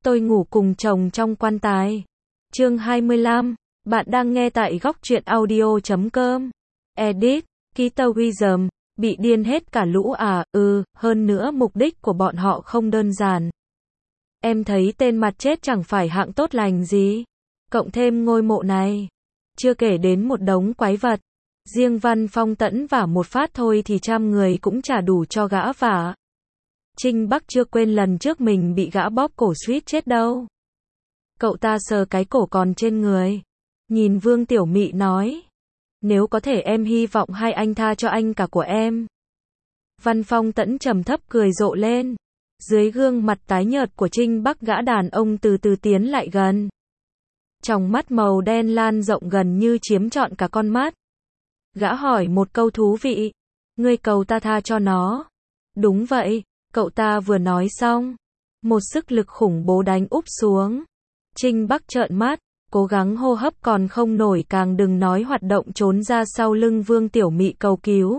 Tôi ngủ cùng chồng trong quan tài. Chương 25. Bạn đang nghe tại góc truyện audio.com. Edit. Kitawism. Bị điên hết cả lũ à? Hơn nữa mục đích của bọn họ không đơn giản. Em thấy tên mặt chết chẳng phải hạng tốt lành gì. Cộng thêm ngôi mộ này. Chưa kể đến một đống quái vật. Riêng Văn Phong Tẫn vả một phát thôi thì 100 người cũng chả đủ cho gã vả. Trinh Bắc chưa quên lần trước mình bị gã bóp cổ suýt chết đâu. Cậu ta sờ cái cổ còn trên người. Nhìn Vương Tiểu Mị nói. Nếu có thể em hy vọng hai anh tha cho anh cả của em. Văn Phong Tẫn trầm thấp cười rộ lên. Dưới gương mặt tái nhợt của Trinh Bắc gã đàn ông từ từ tiến lại gần. Tròng mắt màu đen lan rộng gần như chiếm trọn cả con mắt. Gã hỏi một câu thú vị. Ngươi cầu ta tha cho nó. Đúng vậy, cậu ta vừa nói xong. Một sức lực khủng bố đánh úp xuống. Trinh Bắc trợn mắt, cố gắng hô hấp còn không nổi càng đừng nói hoạt động trốn ra sau lưng Vương Tiểu Mị cầu cứu.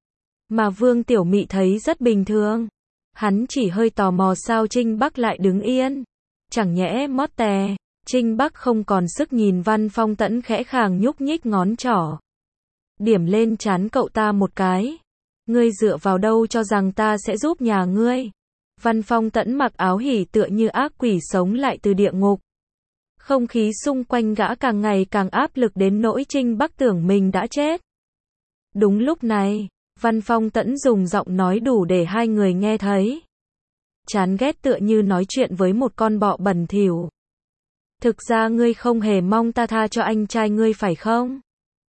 Mà Vương Tiểu Mị thấy rất bình thường. Hắn chỉ hơi tò mò sao Trinh Bắc lại đứng yên. Chẳng nhẽ mót tè. Trinh Bắc không còn sức nhìn Văn Phong Tẫn khẽ khàng nhúc nhích ngón trỏ. Điểm lên trán cậu ta một cái. Ngươi dựa vào đâu cho rằng ta sẽ giúp nhà ngươi? Văn Phong Tẫn mặc áo hỉ tựa như ác quỷ sống lại từ địa ngục. Không khí xung quanh gã càng ngày càng áp lực đến nỗi Trinh Bắc tưởng mình đã chết. Đúng lúc này, Văn Phong Tẫn dùng giọng nói đủ để hai người nghe thấy. Chán ghét tựa như nói chuyện với một con bọ bẩn thỉu. Thực ra ngươi không hề mong ta tha cho anh trai ngươi phải không?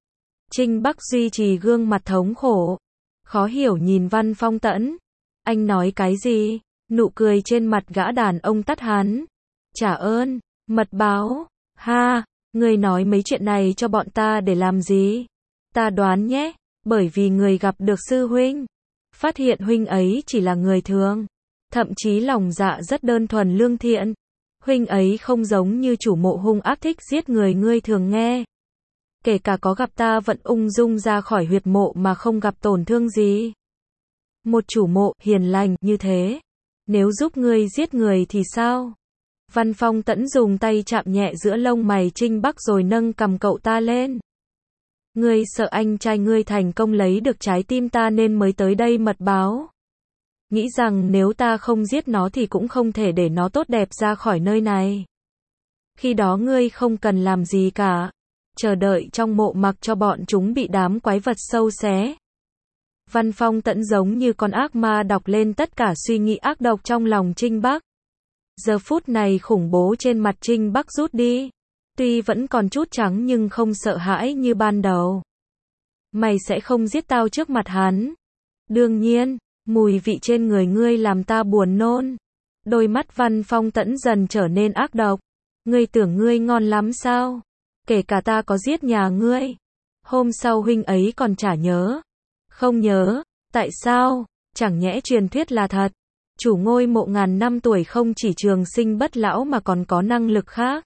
Trinh Bắc duy trì gương mặt thống khổ. Khó hiểu nhìn Văn Phong Tẫn. Anh nói cái gì? Nụ cười trên mặt gã đàn ông tắt hắn. Trả ơn, mật báo. Ha, ngươi nói mấy chuyện này cho bọn ta để làm gì? Ta đoán nhé, bởi vì người gặp được sư huynh. Phát hiện huynh ấy chỉ là người thường. Thậm chí lòng dạ rất đơn thuần lương thiện. Huynh ấy không giống như chủ mộ hung ác thích giết người ngươi thường nghe. Kể cả có gặp ta vẫn ung dung ra khỏi huyệt mộ mà không gặp tổn thương gì. Một chủ mộ hiền lành như thế. Nếu giúp ngươi giết người thì sao? Văn Phong Tẫn dùng tay chạm nhẹ giữa lông mày Trinh Bắc rồi nâng cầm cậu ta lên. Ngươi sợ anh trai ngươi thành công lấy được trái tim ta nên mới tới đây mật báo. Nghĩ rằng nếu ta không giết nó thì cũng không thể để nó tốt đẹp ra khỏi nơi này. Khi đó ngươi không cần làm gì cả. Chờ đợi trong mộ mặc cho bọn chúng bị đám quái vật sâu xé. Văn Phong Tẫn giống như con ác ma đọc lên tất cả suy nghĩ ác độc trong lòng Trinh Bắc. Giờ phút này khủng bố trên mặt Trinh Bắc rút đi. Tuy vẫn còn chút trắng nhưng không sợ hãi như ban đầu. Mày sẽ không giết tao trước mặt hắn. Đương nhiên, mùi vị trên người ngươi làm ta buồn nôn. Đôi mắt Văn Phong Tẫn dần trở nên ác độc. Ngươi tưởng ngươi ngon lắm sao? Kể cả ta có giết nhà ngươi. Hôm sau huynh ấy còn chả nhớ. Không nhớ. Tại sao? Chẳng nhẽ truyền thuyết là thật. Chủ ngôi mộ ngàn năm tuổi không chỉ trường sinh bất lão mà còn có năng lực khác.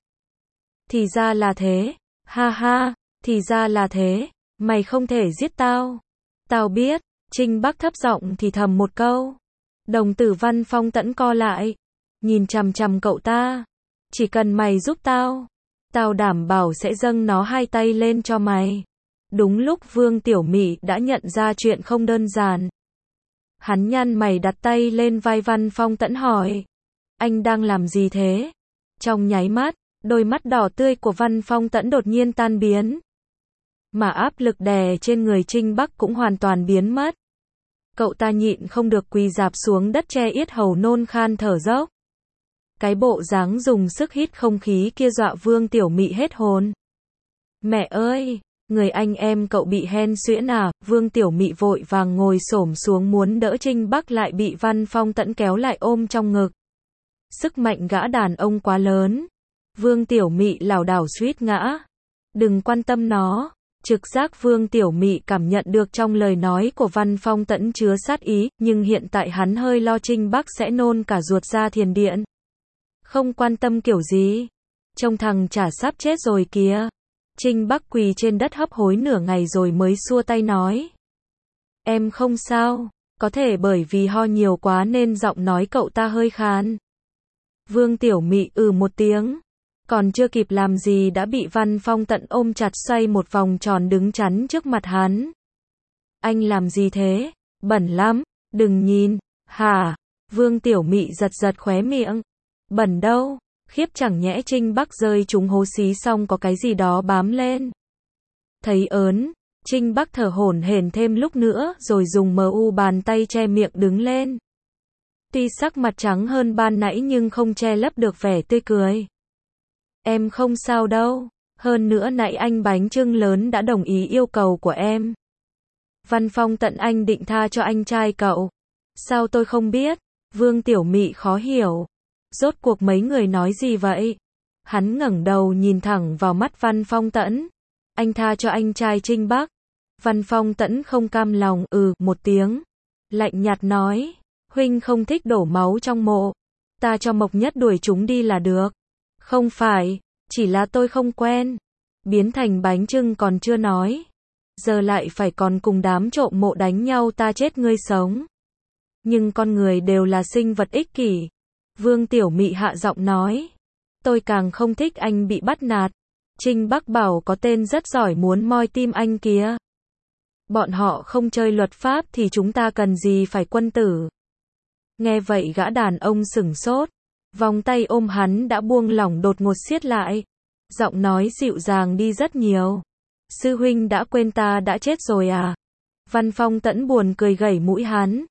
Thì ra là thế. Ha ha. Thì ra là thế. Mày không thể giết tao. Tao biết. Trinh Bắc thấp giọng thì thầm một câu. Đồng tử Văn Phong Tẫn co lại. Nhìn chằm chằm cậu ta. Chỉ cần mày giúp tao. Tao đảm bảo sẽ dâng nó hai tay lên cho mày. Đúng lúc Vương Tiểu Mị đã nhận ra chuyện không đơn giản. Hắn nhăn mày đặt tay lên vai Văn Phong Tẫn hỏi. Anh đang làm gì thế? Trong nháy mắt, đôi mắt đỏ tươi của Văn Phong Tẫn đột nhiên tan biến. Mà áp lực đè trên người Trinh Bắc cũng hoàn toàn biến mất. Cậu ta nhịn không được quỳ rạp xuống đất che yết hầu nôn khan thở dốc. Cái bộ dáng dùng sức hít không khí kia dọa Vương Tiểu Mị hết hồn. Mẹ ơi, người anh em cậu bị hen suyễn à? Vương Tiểu Mị vội vàng ngồi xổm xuống muốn đỡ Trinh Bắc lại bị Văn Phong Tẫn kéo lại ôm trong ngực. Sức mạnh gã đàn ông quá lớn. Vương Tiểu Mị lảo đảo suýt ngã. Đừng quan tâm nó. Trực giác Vương Tiểu Mị cảm nhận được trong lời nói của Văn Phong Tẫn chứa sát ý, nhưng hiện tại hắn hơi lo Trinh Bắc sẽ nôn cả ruột ra thiền điện. Không quan tâm kiểu gì? Trông thằng chả sắp chết rồi kìa. Trinh Bắc quỳ trên đất hấp hối nửa ngày rồi mới xua tay nói. Em không sao, có thể bởi vì ho nhiều quá nên giọng nói cậu ta hơi khàn. Vương Tiểu Mị một tiếng. Còn chưa kịp làm gì đã bị Văn Phong Tận ôm chặt xoay một vòng tròn đứng chắn trước mặt hắn. Anh làm gì thế? Bẩn lắm, đừng nhìn. Hả? Vương Tiểu Mị giật giật khóe miệng. Bẩn đâu? Khiếp, chẳng nhẽ Trinh Bắc rơi trúng hố xí xong có cái gì đó bám lên. Thấy ớn, Trinh Bắc thở hổn hển thêm lúc nữa rồi dùng bàn tay che miệng đứng lên. Tuy sắc mặt trắng hơn ban nãy nhưng không che lấp được vẻ tươi cười. Em không sao đâu, hơn nữa nãy anh bánh chưng lớn đã đồng ý yêu cầu của em. Văn Phong Tận, anh định tha cho anh trai cậu. Sao tôi không biết? Vương Tiểu Mị khó hiểu. Rốt cuộc mấy người nói gì vậy? Hắn ngẩng đầu nhìn thẳng vào mắt Văn Phong Tẫn. Anh tha cho anh trai Trinh Bắc. Văn Phong Tẫn không cam lòng một tiếng. Lạnh nhạt nói. Huynh không thích đổ máu trong mộ. Ta cho Mộc Nhất đuổi chúng đi là được. Không phải, chỉ là tôi không quen. Biến thành bánh chưng còn chưa nói. Giờ lại phải còn cùng đám trộm mộ đánh nhau, ta chết ngươi sống. Nhưng con người đều là sinh vật ích kỷ. Vương Tiểu Mị hạ giọng nói. Tôi càng không thích anh bị bắt nạt. Trinh Bắc bảo có tên rất giỏi muốn moi tim anh kìa. Bọn họ không chơi luật pháp thì chúng ta cần gì phải quân tử. Nghe vậy gã đàn ông sửng sốt. Vòng tay ôm hắn đã buông lỏng đột ngột siết lại. Giọng nói dịu dàng đi rất nhiều. Sư huynh đã quên ta đã chết rồi à? Văn Phong Tẫn buồn cười gẩy mũi hắn.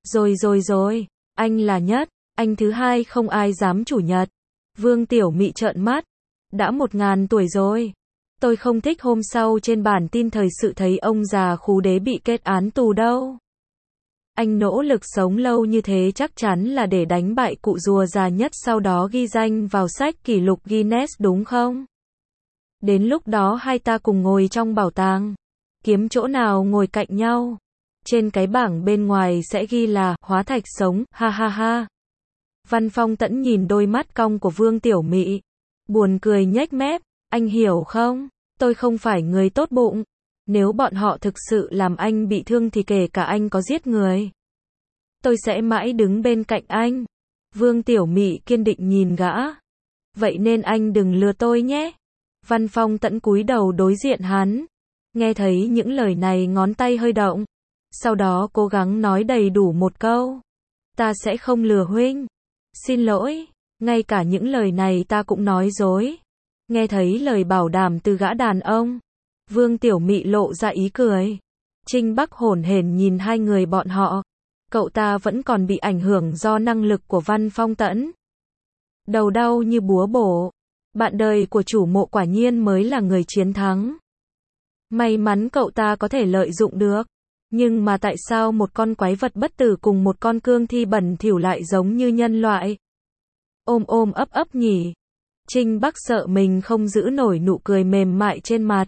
Rồi, anh là nhất, anh thứ hai không ai dám chủ nhật. Vương Tiểu Mị trợn mắt. Đã 1000 tuổi rồi. Tôi không thích hôm sau trên bản tin thời sự thấy ông già Khú Đế bị kết án tù đâu. Anh nỗ lực sống lâu như thế chắc chắn là để đánh bại cụ rùa già nhất, sau đó ghi danh vào sách kỷ lục Guinness đúng không? Đến lúc đó hai ta cùng ngồi trong bảo tàng. Kiếm chỗ nào ngồi cạnh nhau. Trên cái bảng bên ngoài sẽ ghi là hóa thạch sống, ha ha ha. Văn Phong Tẫn nhìn đôi mắt cong của Vương Tiểu Mị. Buồn cười nhếch mép. Anh hiểu không? Tôi không phải người tốt bụng. Nếu bọn họ thực sự làm anh bị thương thì kể cả anh có giết người, tôi sẽ mãi đứng bên cạnh anh. Vương Tiểu Mị kiên định nhìn gã. Vậy nên anh đừng lừa tôi nhé. Văn Phong Tẫn cúi đầu đối diện hắn. Nghe thấy những lời này ngón tay hơi động. Sau đó cố gắng nói đầy đủ một câu. Ta sẽ không lừa huynh. Xin lỗi, ngay cả những lời này ta cũng nói dối. Nghe thấy lời bảo đảm từ gã đàn ông, Vương Tiểu Mị lộ ra ý cười. Trinh Bắc hổn hển nhìn hai người bọn họ. Cậu ta vẫn còn bị ảnh hưởng do năng lực của Văn Phong Tẫn. Đầu đau như búa bổ. Bạn đời của chủ mộ quả nhiên mới là người chiến thắng. May mắn cậu ta có thể lợi dụng được. Nhưng mà tại sao một con quái vật bất tử cùng một con cương thi bẩn thỉu lại giống như nhân loại? Ôm ấp nhỉ? Trinh Bắc sợ mình không giữ nổi nụ cười mềm mại trên mặt.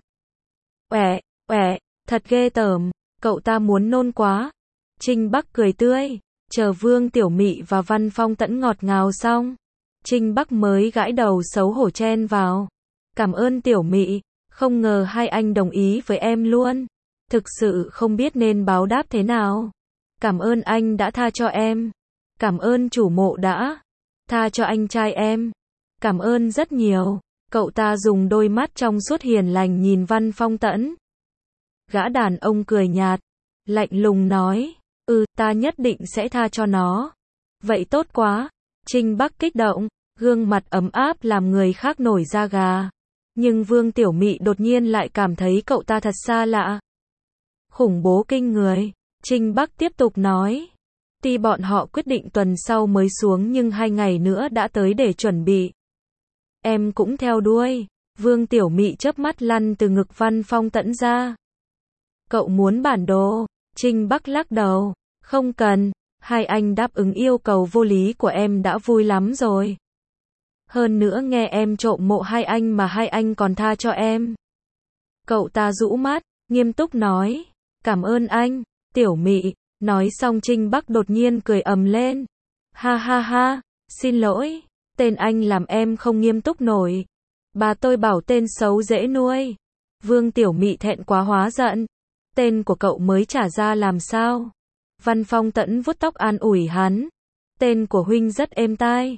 Uẻ, thật ghê tởm, cậu ta muốn nôn quá. Trinh Bắc cười tươi, chờ Vương Tiểu Mị và Văn Phong Tẫn ngọt ngào xong. Trinh Bắc mới gãi đầu xấu hổ chen vào. Cảm ơn Tiểu Mị, không ngờ hai anh đồng ý với em luôn. Thực sự không biết nên báo đáp thế nào. Cảm ơn anh đã tha cho em. Cảm ơn chủ mộ đã tha cho anh trai em. Cảm ơn rất nhiều. Cậu ta dùng đôi mắt trong suốt hiền lành nhìn Văn Phong Tẫn. Gã đàn ông cười nhạt, lạnh lùng nói, ta nhất định sẽ tha cho nó. Vậy tốt quá. Trinh Bắc kích động, gương mặt ấm áp làm người khác nổi da gà. Nhưng Vương Tiểu Mị đột nhiên lại cảm thấy cậu ta thật xa lạ. Khủng bố kinh người. Trinh Bắc tiếp tục nói. Tuy bọn họ quyết định tuần sau mới xuống nhưng 2 ngày nữa đã tới để chuẩn bị. Em cũng theo đuôi. Vương Tiểu Mị chớp mắt lăn từ ngực Văn Phong Tẫn ra. Cậu muốn bản đồ? Trinh Bắc lắc đầu. Không cần. Hai anh đáp ứng yêu cầu vô lý của em đã vui lắm rồi. Hơn nữa nghe em trộm mộ hai anh mà hai anh còn tha cho em. Cậu ta rũ mắt, nghiêm túc nói. Cảm ơn anh, Tiểu Mị. Nói xong Trinh Bắc đột nhiên cười ầm lên. Ha ha ha, xin lỗi. Tên anh làm em không nghiêm túc nổi. Bà tôi bảo tên xấu dễ nuôi. Vương Tiểu Mị thẹn quá hóa giận. Tên của cậu mới trả ra làm sao? Văn Phong Tẫn vuốt tóc an ủi hắn. Tên của huynh rất êm tai.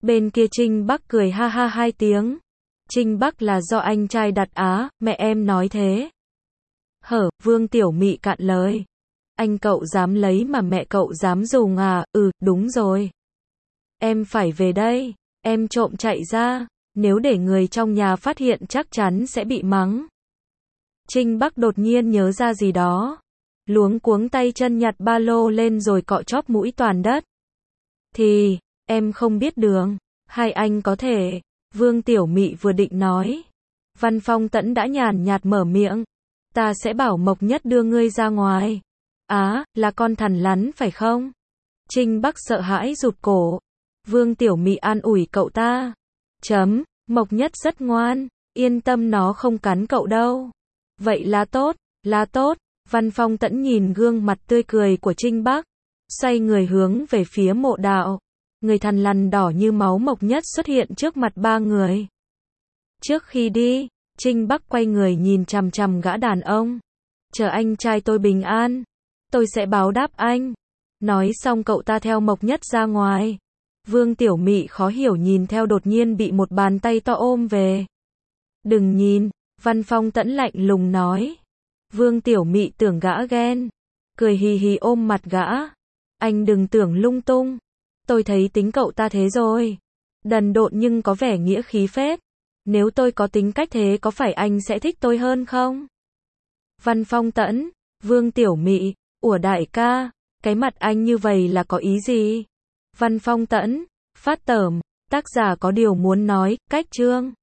Bên kia Trinh Bắc cười ha ha hai tiếng. Trinh Bắc là do anh trai đặt á, mẹ em nói thế. Vương Tiểu Mị cạn lời. Anh cậu dám lấy mà mẹ cậu dám dùng à, đúng rồi. Em phải về đây, em trộm chạy ra, nếu để người trong nhà phát hiện chắc chắn sẽ bị mắng. Trinh Bắc đột nhiên nhớ ra gì đó. Luống cuống tay chân nhặt ba lô lên rồi cọ chóp mũi toàn đất. Thì, em không biết đường, hai anh có thể, Vương Tiểu Mị vừa định nói. Văn Phong Tẫn đã nhàn nhạt mở miệng. Ta sẽ bảo Mộc Nhất đưa ngươi ra ngoài. Á, là con thằn lằn phải không? Trinh Bắc sợ hãi rụt cổ. Vương Tiểu Mị an ủi cậu ta. Mộc Nhất rất ngoan, yên tâm nó không cắn cậu đâu. Vậy là tốt, là tốt. Văn Phong Tẫn nhìn gương mặt tươi cười của Trinh Bắc, xoay người hướng về phía mộ đạo. Người thằn lằn đỏ như máu Mộc Nhất xuất hiện trước mặt ba người. Trước khi đi, Trinh Bắc quay người nhìn chằm chằm gã đàn ông. Chờ anh trai tôi bình an, tôi sẽ báo đáp anh. Nói xong cậu ta theo Mộc Nhất ra ngoài. Vương Tiểu Mị khó hiểu nhìn theo đột nhiên bị một bàn tay to ôm về. Đừng nhìn, Văn Phong Tẫn lạnh lùng nói. Vương Tiểu Mị tưởng gã ghen, cười hì hì ôm mặt gã. Anh đừng tưởng lung tung, tôi thấy tính cậu ta thế rồi. Đần độn nhưng có vẻ nghĩa khí phết. Nếu tôi có tính cách thế có phải anh sẽ thích tôi hơn không? Văn Phong Tẫn, Vương Tiểu Mị, ủa đại ca, cái mặt anh như vậy là có ý gì? Văn Phong Tẫn, phát tởm, tác giả có điều muốn nói, cách chương.